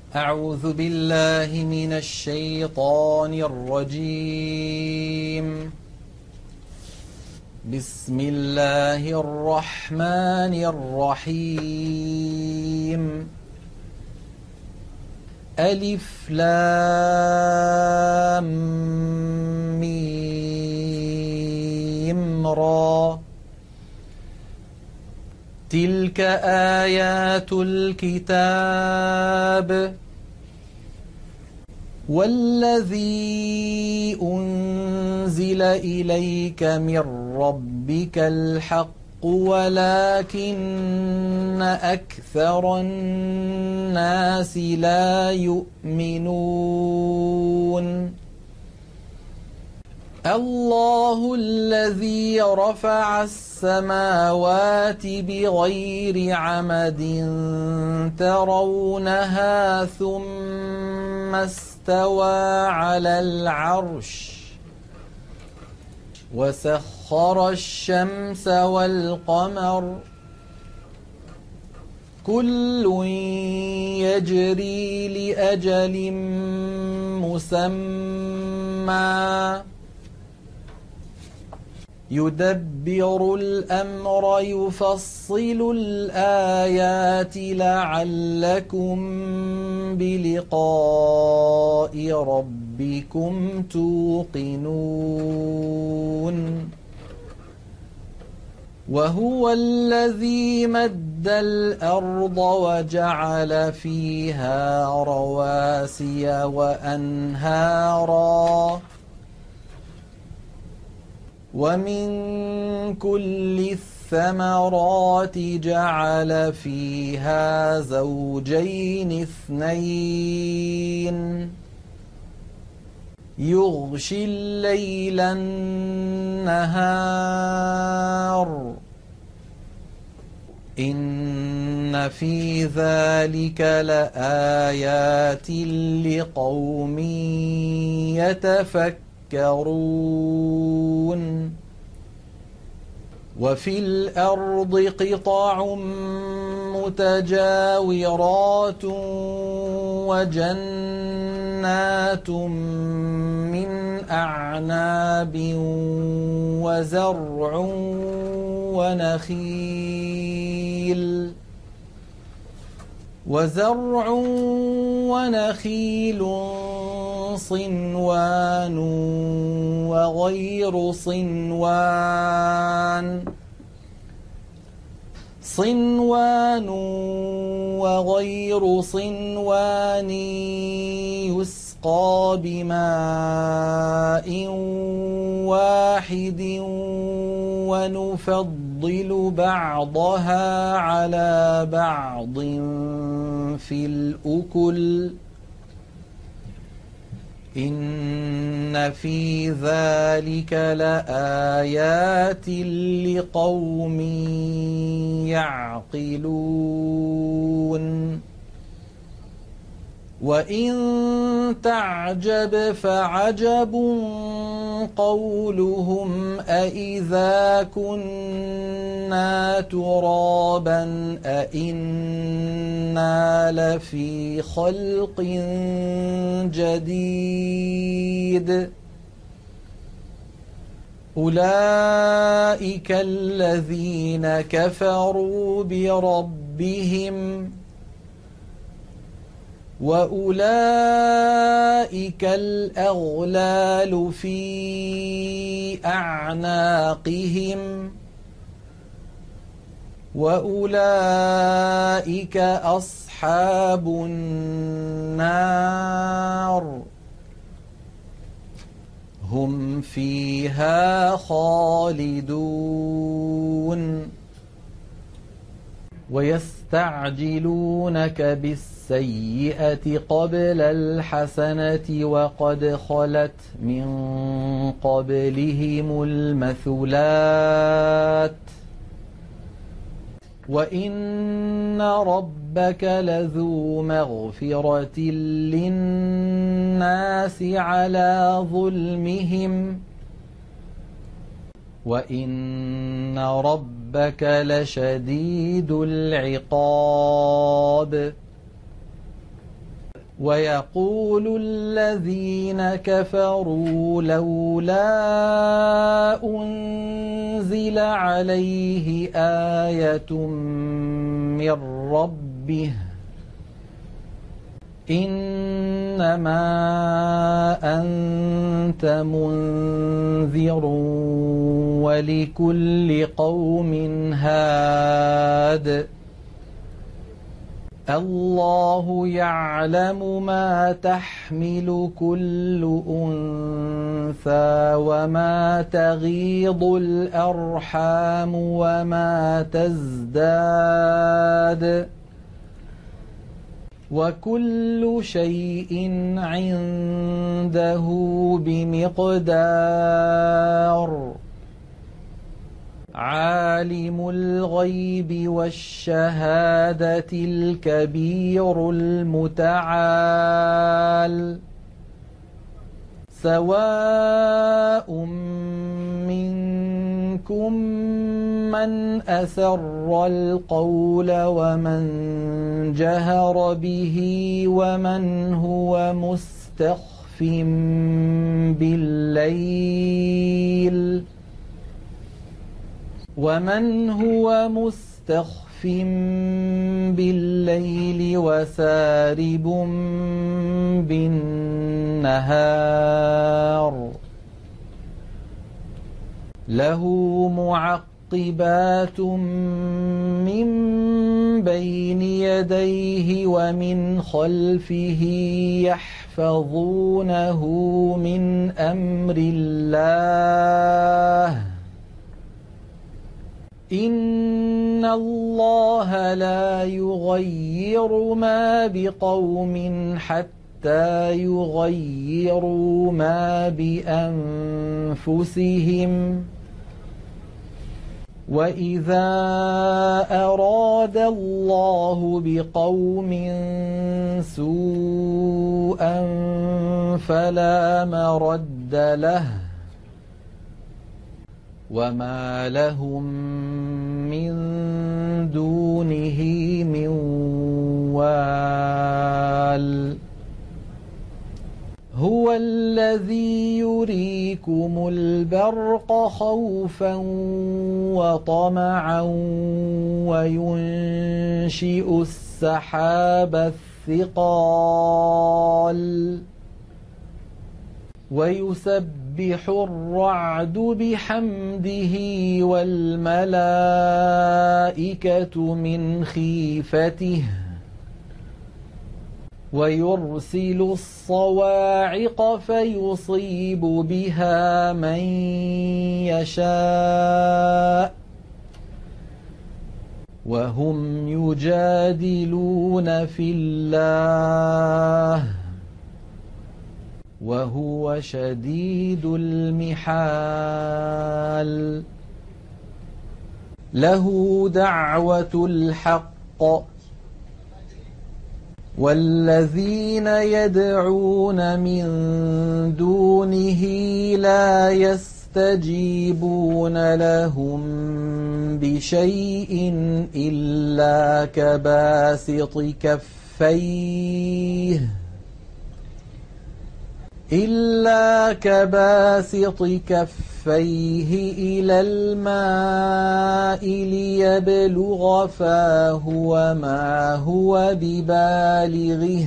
أعوذ بالله من الشيطان الرجيم. بسم الله الرحمن الرحيم. ألف لام ميم را. تلك آيات الكتاب والذي أنزل إليك من ربك الحق ولكن أكثر الناس لا يؤمنون. الله الذي رفع السماوات بغير عمد ترونها ثم استوى على العرش وسخر الشمس والقمر كل يجري لأجل مسمى يدبر الأمر يفصل الآيات لعلكم بلقاء ربكم توقنون. وهو الذي مد الأرض وجعل فيها رواسي وأنهارا ومن كل الثمرات جعل فيها زوجين اثنين يغشي الليل النهار إن في ذلك لآيات لقوم يتفكرون. وفي الأرض قطع متجاورات وجنات من أعناب وزرع ونخيل صنوان وغير صنوان يسقى بماء واحد ونفضل بعضها على بعض في الأكل إن في ذلك لآيات لقوم يعقلون. وإن تعجب فعجب قولهم أإذا كنا ترابا أإنا لفي خلق جديد أولئك الذين كفروا بربهم وأولئك الأغلال في أعناقهم وأولئك أصحاب النار هم فيها خالدون. ويستعجلونك بالسيئة قبل الحسنة وقد خلت من قبلهم المثلات وإن ربك لذو مغفرة للناس على ظلمهم وإن ربك لشديد العقاب ويقول الذين كفروا لولا أنزل عليه آية من ربه إنما أنت منذر ولكل قوم هاد الله يعلم ما تحمل كل أنثى وما تغيض الأرحام وما تزداد وكل شيء عنده بمقدار عالم الغيب والشهادة الكبير المتعال سواء منكم من أسر القول ومن جهر به ومن هو مستخف بالليل وسارب بالنهار له معقبات من بين يديه ومن خلفه يحفظونه من أمر الله إن الله لا يغير ما بقوم حتى يغيروا ما بأنفسهم وإذا أراد الله بقوم سوءا فلا مرد له وما لهم من دونه من وال هو الذي يريكم البرق خوفا وطمعا وينشئ السحاب الثقال ويسبح الرعد بحمده والملائكة من خيفته ويرسل الصواعق فيصيب بها من يشاء وهم يجادلون في الله وهو شديد المحال له دعوة الحق والذين يدعون من دونه لا يستجيبون لهم بشيء إلا كباسط كفيه إلى الماء ليبلغ فاه وما هو ببالغه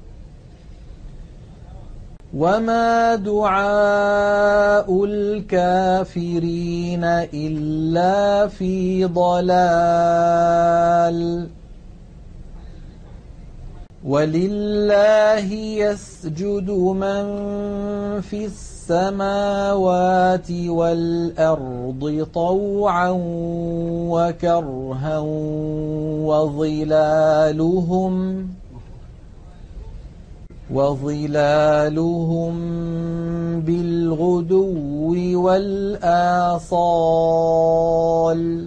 وما دعاء الكافرين إلا في ضلال ولله يسجد من في السماوات والأرض طوعا وكرها وظلالهم بالغدو والآصال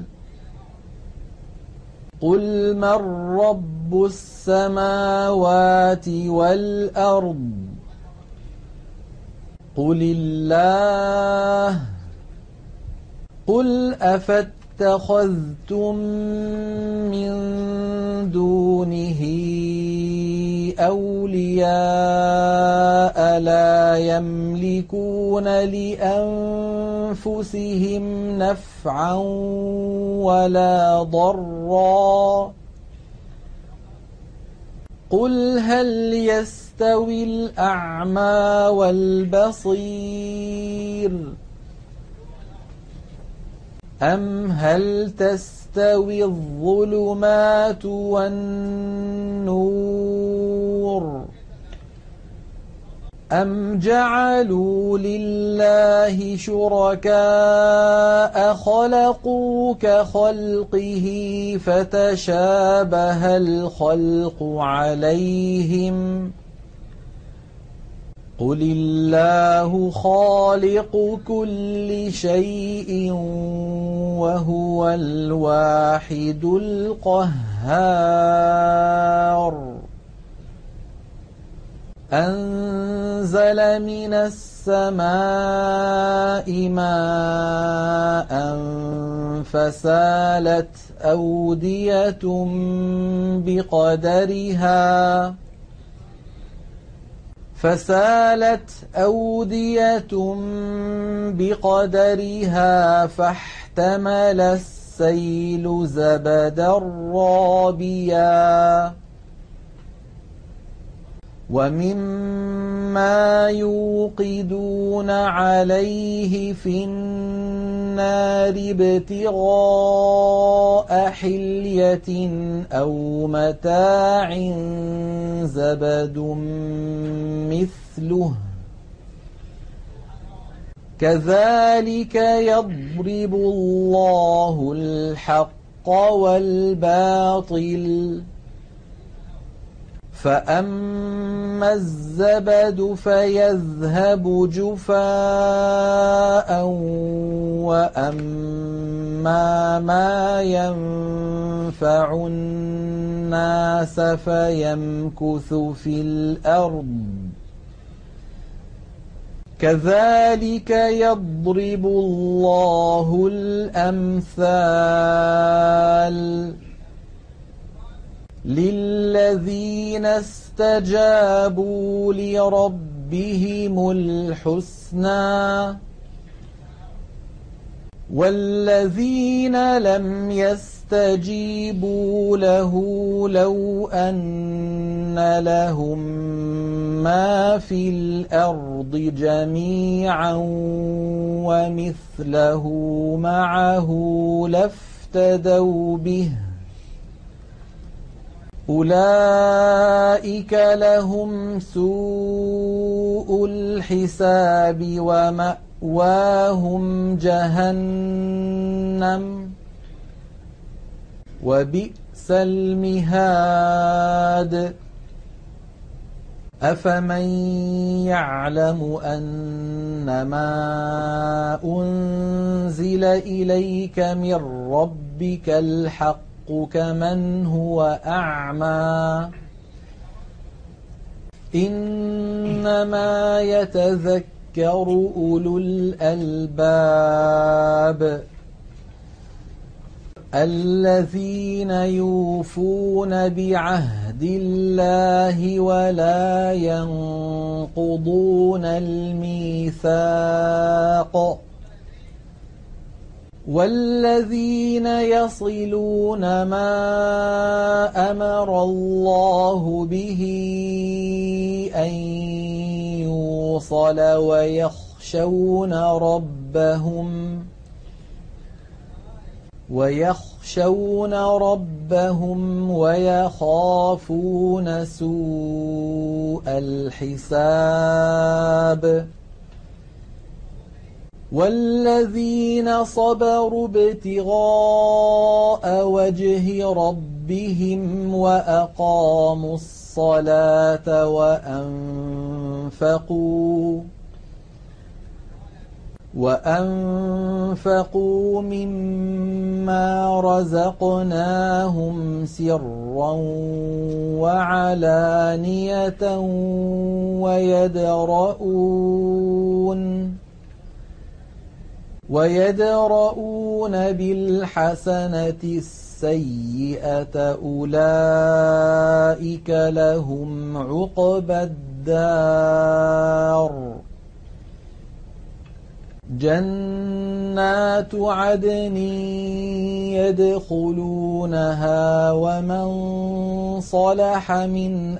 قل من رب السماوات والأرض قل الله قل اتخذتم من دونه أولياء لا يملكون لأنفسهم نفعا ولا ضرا قل هل يستوي الأعمى والبصير أم هل تستوي الظلمات والنور أم جعلوا لله شركاء خلقوا كخلقه فتشابه الخلق عليهم قل الله خالق كل شيء وهو الواحد القهار أنزل من السماء ماء فسالت أودية بقدرها فاحتمل السيل زبدا رابيا ومما يوقدون عليه في النار ابتغاء حلية أو متاع زبد مثله كذلك يضرب الله الحق والباطل فأما الزبد فيذهب جفاء وأما ما ينفع الناس فيمكث في الأرض كذلك يضرب الله الأمثال للذين استجابوا لربهم الحسنى والذين لم يستجيبوا له لو أن لهم ما في الأرض جميعا ومثله معه لافتدوا به أولئك لهم سوء الحساب ومأواهم جهنم وبئس المهاد أفمن يعلم أنما أنزل إليك من ربك الحق كمن هو أعمى إنما يتذكر أولو الألباب الذين يوفون بعهد الله ولا ينقضون الميثاق والذين يصلون ما أمر الله به أن يوصل ويخشون ربهم ويخافون سوء الحساب والذين صبروا ابتغاء وجه ربهم وأقاموا الصلاة وأنفقوا مما رزقناهم سرا وعلانية ويدرؤون بالحسنة السيئة أولئك لهم عقبى الدار جنات عدن يدخلونها ومن صلح من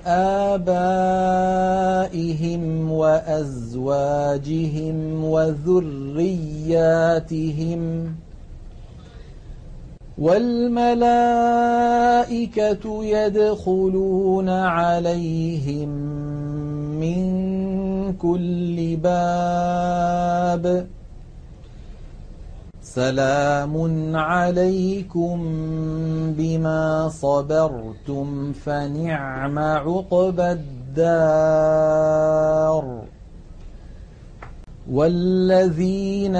آبائهم وأزواجهم وذرياتهم والملائكة يدخلون عليهم من كل باب سلام عليكم بما صبرتم فنعم عقبى الدار والذين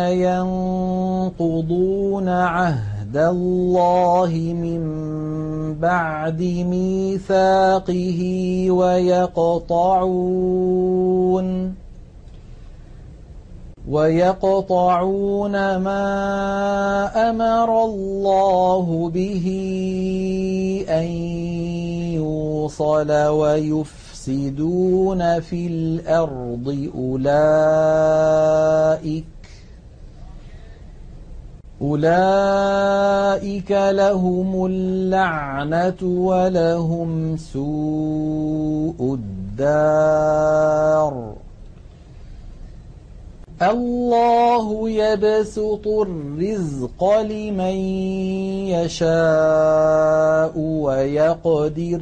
ينقضون عهد الله من بعد ميثاقه ويقطعون ما أمر الله به أن يوصل ويفسدون في الأرض أولئك لهم اللعنة ولهم سوء الدار الله يبسط الرزق لمن يشاء ويقدر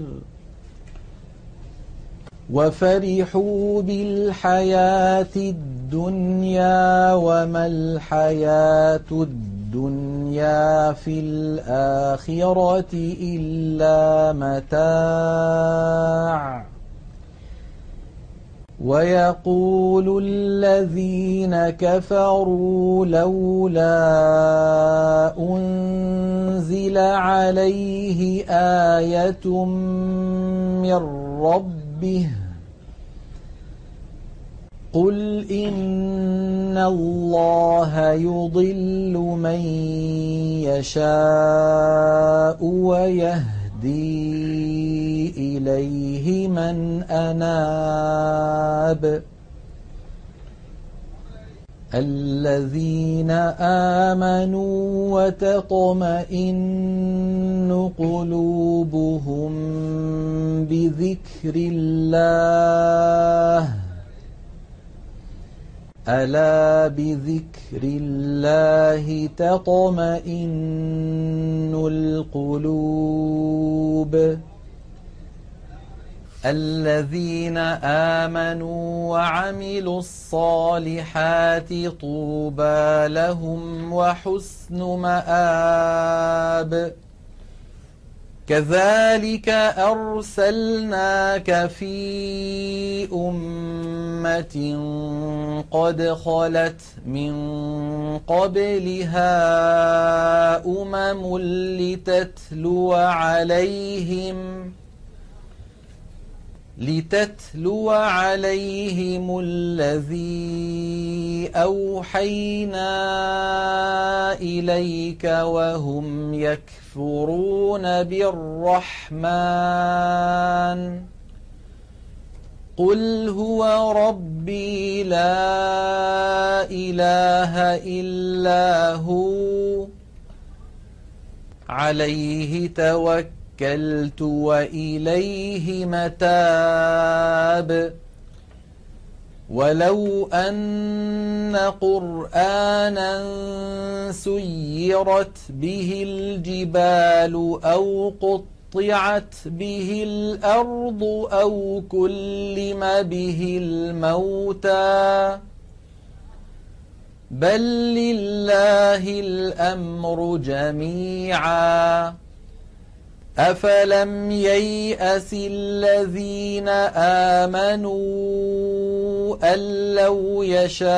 وفرحوا بالحياة الدنيا وما الحياة الدنيا في الآخرة إلا متاع ويقول الذين كفروا لولا أنزل عليه آية من ربه قل إن الله يضل من يشاء ويهدي إليه من أناب الذين آمنوا وتطمئن قلوبهم بذكر الله ألا بذكر الله تطمئن القلوب الذين آمنوا وعملوا الصالحات طوبى لهم وحسن مآب كذلك أرسلناك في أمة قد خلت من قبلها أمم لتتلو عليهم الذي أوحينا إليك وهم يكفرون بالرحمن قل هو ربي لا إله إلا هو عليه توكلت وإليه متاب ولو أن قرآنا سيرت به الجبال أو قطعت به الأرض أو كلم به الموتى بل لله الأمر جميعا أفلم ييأس الذين آمنوا أن لو يشاء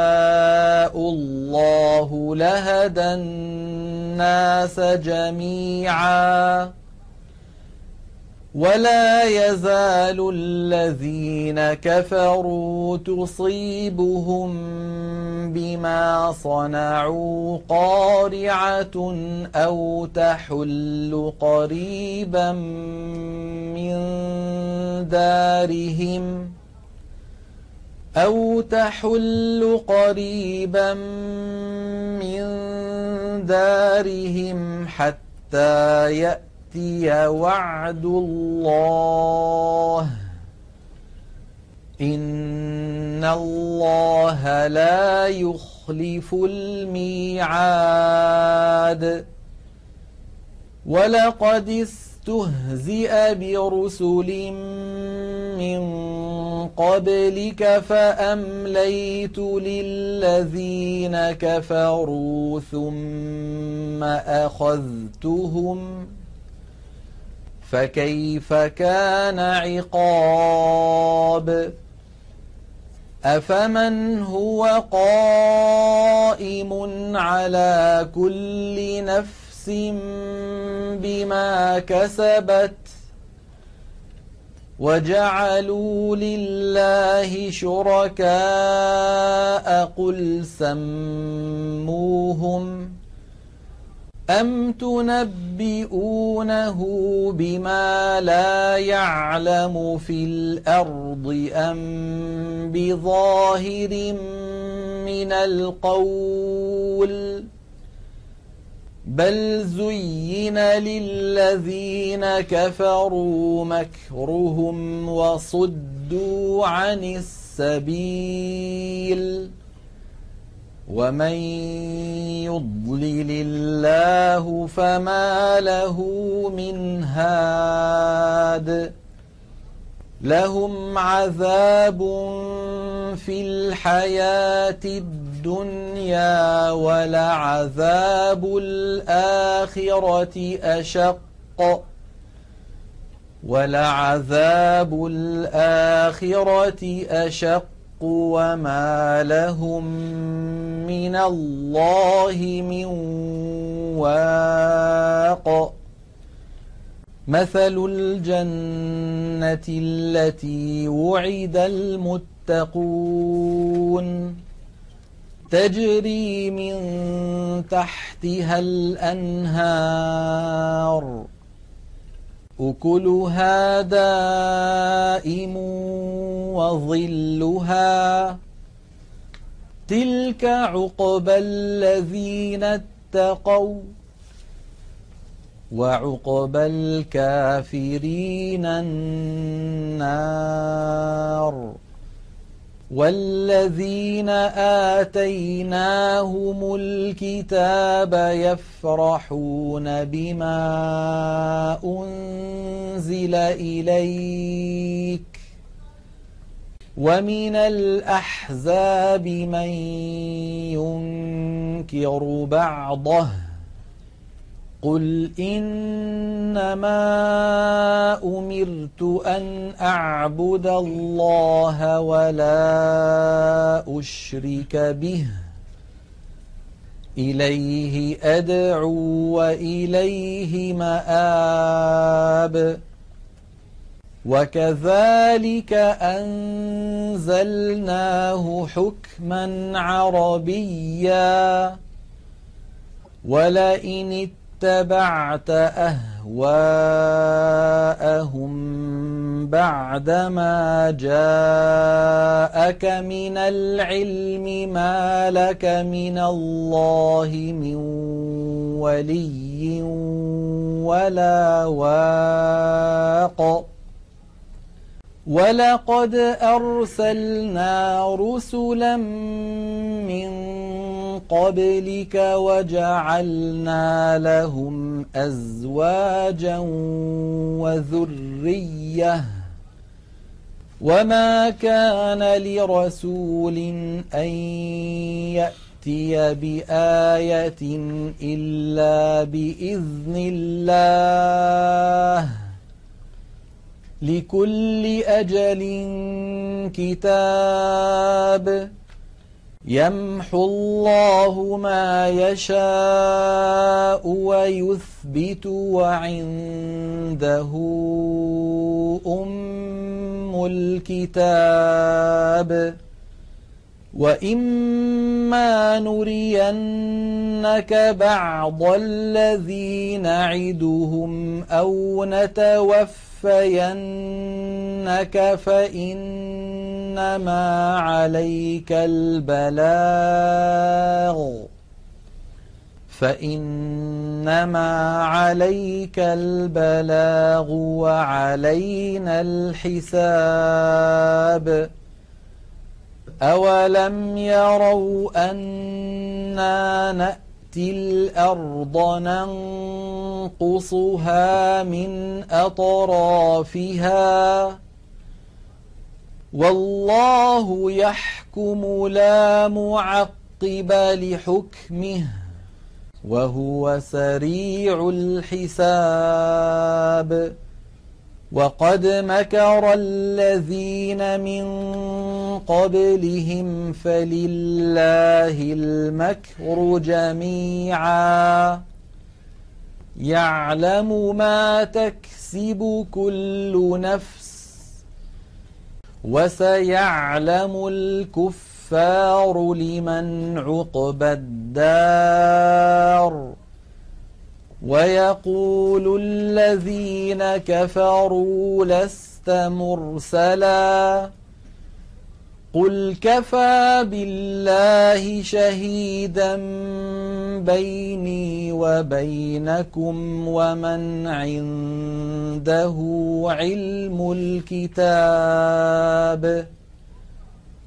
الله لهدى الناس جميعا ولا يزال الذين كفروا تصيبهم بما صنعوا قارعة أو تحل قريبا من دارهم حتى يأتي وعد الله إن الله لا يخلف الميعاد ولقد استهزئ برسل من قبلك فأمليت للذين كفروا ثم أخذتهم فكيف كان عقاب أفمن هو قائم على كل نفس بما كسبت وجعلوا لله شركاء قل سموهم أم تنبئونه بما لا يعلم في الأرض أم بظاهر من القول بل زين للذين كفروا مكرهم وصدوا عن السبيل ومن يضلل الله فما له من هاد لهم عذاب في الحياة الدنيا ولعذاب الآخرة أشق وما لهم من الله من واق مثل الجنة التي وعد المتقون تجري من تحتها الأنهار أكلها دائم وظلها تلك عقبى الذين اتقوا وعقبى الكافرين النار والذين آتيناهم الكتاب يفرحون بما أنزل إليك ومن الأحزاب من ينكر بعضه قل إنما أمرت أن أعبد الله ولا أشرك به إليه أدعو وإليه مآب وكذلك أنزلناه حكما عربيا ولئن اتبعت أهواءهم بعدما جاءك من العلم ما لك من الله من ولي ولا واق ولقد أرسلنا رسلا من قبلك وجعلنا لهم أزواجا وذرية وما كان لرسول أن يأتي بآية إلا بإذن الله لكل أجل كتاب يمحو الله ما يشاء ويثبت وعنده أم الكتاب وإما نرينك بعض الذي نعدهم أو نتوفينك فإنما عليك البلاغ وعلينا الحساب أولم يروا أنا نأتي الأرض ننقصها من أطرافها والله يحكم لا معقب لحكمه وهو سريع الحساب وقد مكر الذين من قبلهم فلله المكر جميعا يعلم ما تكسب كل نفس وسيعلم الكفار لمن عقبى الدار ويقول الذين كفروا لست مرسلا قل كفى بالله شهيدا بيني وبينكم ومن عنده علم الكتاب